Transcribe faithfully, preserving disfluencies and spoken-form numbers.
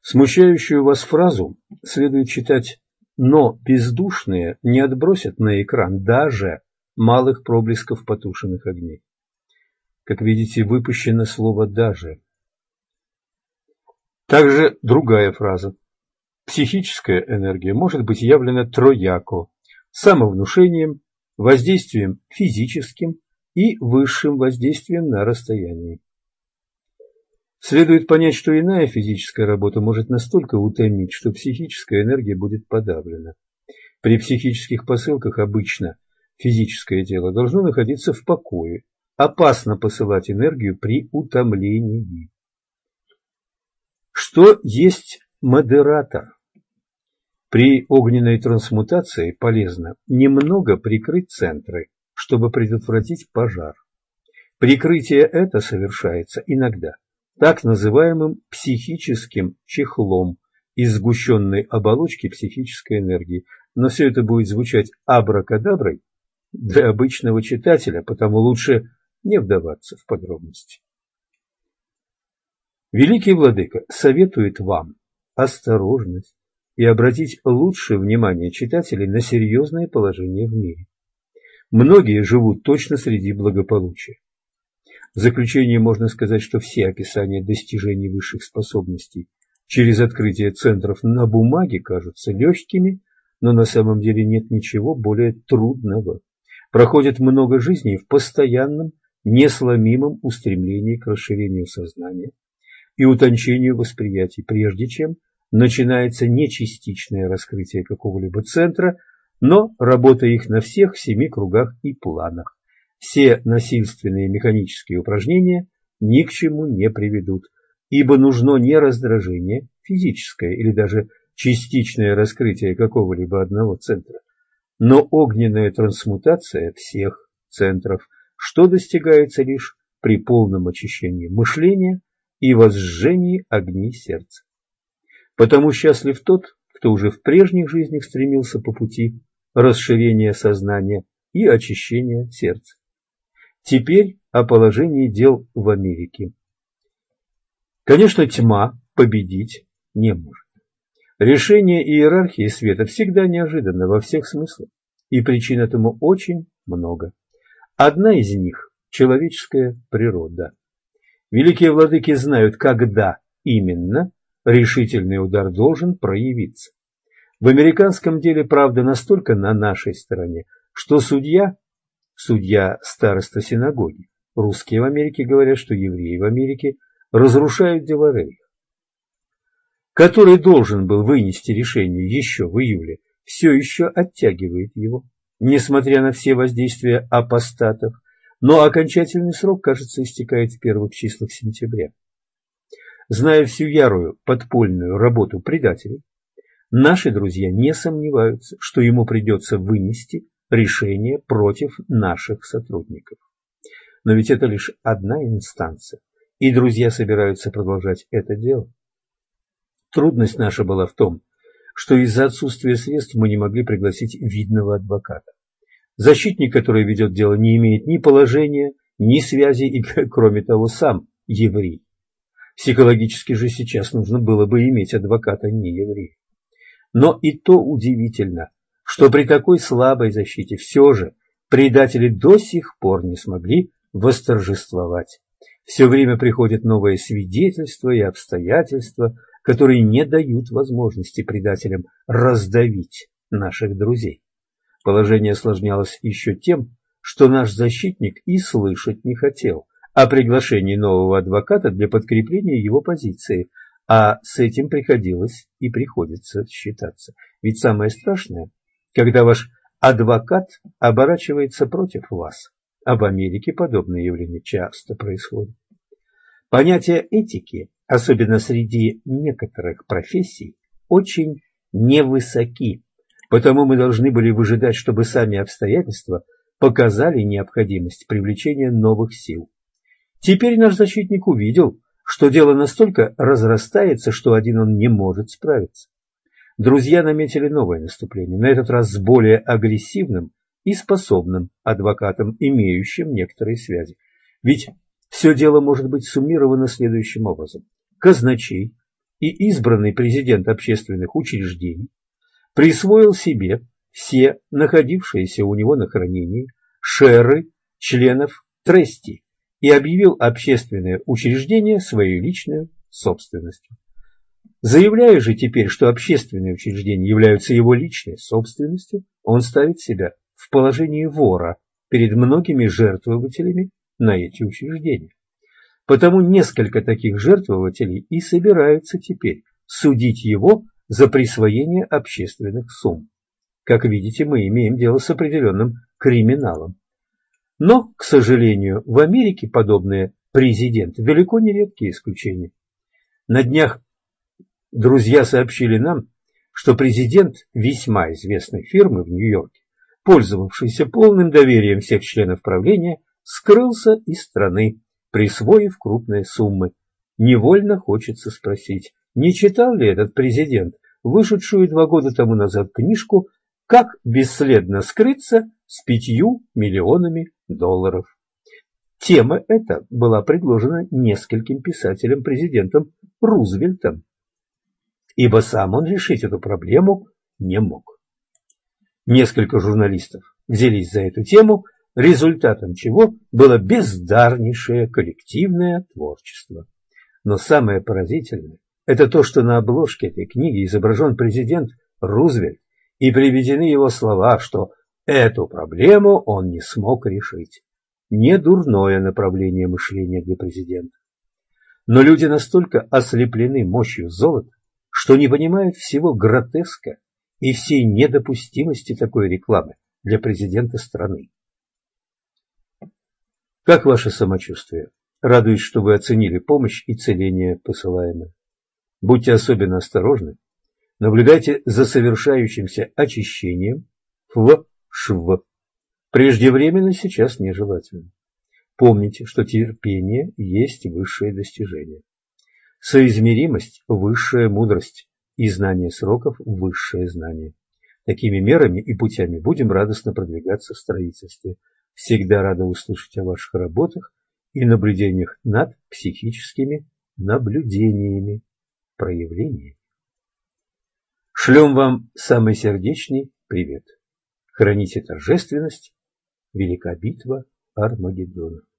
Смущающую вас фразу следует читать: «но бездушные не отбросят на экран даже малых проблесков потушенных огней». Как видите, выпущено слово «даже». Также другая фраза: психическая энергия может быть явлена трояко: самовнушением, воздействием физическим и высшим воздействием на расстоянии. Следует понять, что иная физическая работа может настолько утомить, что психическая энергия будет подавлена. При психических посылках обычно физическое тело должно находиться в покое. Опасно посылать энергию при утомлении. Что есть модератор? При огненной трансмутации полезно немного прикрыть центры, чтобы предотвратить пожар. Прикрытие это совершается иногда так называемым психическим чехлом из сгущенной оболочки психической энергии, но все это будет звучать абракадаброй для обычного читателя, потому лучше не вдаваться в подробности. Великий Владыка советует вам осторожность и обратить лучшее внимание читателей на серьезное положение в мире. Многие живут точно среди благополучия. В заключение можно сказать, что все описания достижений высших способностей через открытие центров на бумаге кажутся легкими, но на самом деле нет ничего более трудного. Проходит много жизней в постоянном, несломимом устремлении к расширению сознания и утончению восприятий, прежде чем начинается не частичное раскрытие какого-либо центра, но работа их на всех семи кругах и планах. Все насильственные механические упражнения ни к чему не приведут, ибо нужно не раздражение, физическое или даже частичное раскрытие какого-либо одного центра, но огненная трансмутация всех центров, что достигается лишь при полном очищении мышления и возжжении огней сердца. Потому счастлив тот, кто уже в прежних жизнях стремился по пути расширения сознания и очищения сердца. Теперь о положении дел в Америке. Конечно, тьма победить не может. Решение иерархии света всегда неожиданно во всех смыслах, и причин этому очень много. Одна из них – человеческая природа. Великие владыки знают, когда именно решительный удар должен проявиться. В американском деле правда настолько на нашей стороне, что судья, судья староста синагоги, русские в Америке говорят, что евреи в Америке разрушают дела рейха, который должен был вынести решение еще в июле, все еще оттягивает его, несмотря на все воздействия апостатов, но окончательный срок, кажется, истекает в первых числах сентября. Зная всю ярую подпольную работу предателей, наши друзья не сомневаются, что ему придется вынести решение против наших сотрудников. Но ведь это лишь одна инстанция, и друзья собираются продолжать это дело. Трудность наша была в том, что из-за отсутствия средств мы не могли пригласить видного адвоката. Защитник, который ведет дело, не имеет ни положения, ни связи и, кроме того, сам еврей. Психологически же сейчас нужно было бы иметь адвоката не еврея. Но и то удивительно, что при такой слабой защите все же предатели до сих пор не смогли восторжествовать. Все время приходят новые свидетельства и обстоятельства, которые не дают возможности предателям раздавить наших друзей. Положение осложнялось еще тем, что наш защитник и слышать не хотел о приглашении нового адвоката для подкрепления его позиции, а с этим приходилось и приходится считаться. Ведь самое страшное, когда ваш адвокат оборачивается против вас, а в Америке подобные явления часто происходят. Понятия этики, особенно среди некоторых профессий, очень невысоки, потому мы должны были выжидать, чтобы сами обстоятельства показали необходимость привлечения новых сил. Теперь наш защитник увидел, что дело настолько разрастается, что один он не может справиться. Друзья наметили новое наступление, на этот раз с более агрессивным и способным адвокатом, имеющим некоторые связи. Ведь все дело может быть суммировано следующим образом. Казначей и избранный президент общественных учреждений присвоил себе все находившиеся у него на хранении шеры членов трести и объявил общественное учреждение своей личной собственностью. Заявляя же теперь, что общественные учреждения являются его личной собственностью, он ставит себя в положении вора перед многими жертвователями на эти учреждения. Потому несколько таких жертвователей и собираются теперь судить его за присвоение общественных сумм. Как видите, мы имеем дело с определенным криминалом. Но, к сожалению, в Америке подобные президенты далеко не редкие исключения. На днях друзья сообщили нам, что президент весьма известной фирмы в Нью-Йорке, пользовавшийся полным доверием всех членов правления, скрылся из страны, присвоив крупные суммы. Невольно хочется спросить, не читал ли этот президент вышедшую два года тому назад книжку «Как бесследно скрыться с пятью миллионами долларов». Тема эта была предложена нескольким писателям-президентом Рузвельтом, ибо сам он решить эту проблему не мог. Несколько журналистов взялись за эту тему, результатом чего было бездарнейшее коллективное творчество. Но самое поразительное – это то, что на обложке этой книги изображен президент Рузвельт и приведены его слова, что эту проблему он не смог решить. Не дурное направление мышления для президента. Но люди настолько ослеплены мощью золота, что не понимают всего гротеска и всей недопустимости такой рекламы для президента страны. Как ваше самочувствие? Радуюсь, что вы оценили помощь и целение посылаемое. Будьте особенно осторожны. Наблюдайте за совершающимся очищением в шв. Преждевременно сейчас нежелательно. Помните, что терпение есть высшее достижение. Соизмеримость – высшая мудрость, и знание сроков – высшее знание. Такими мерами и путями будем радостно продвигаться в строительстве. Всегда рада услышать о ваших работах и наблюдениях над психическими наблюдениями, проявлениями. Шлем вам самый сердечный привет. Храните торжественность. Велика битва Армагеддона.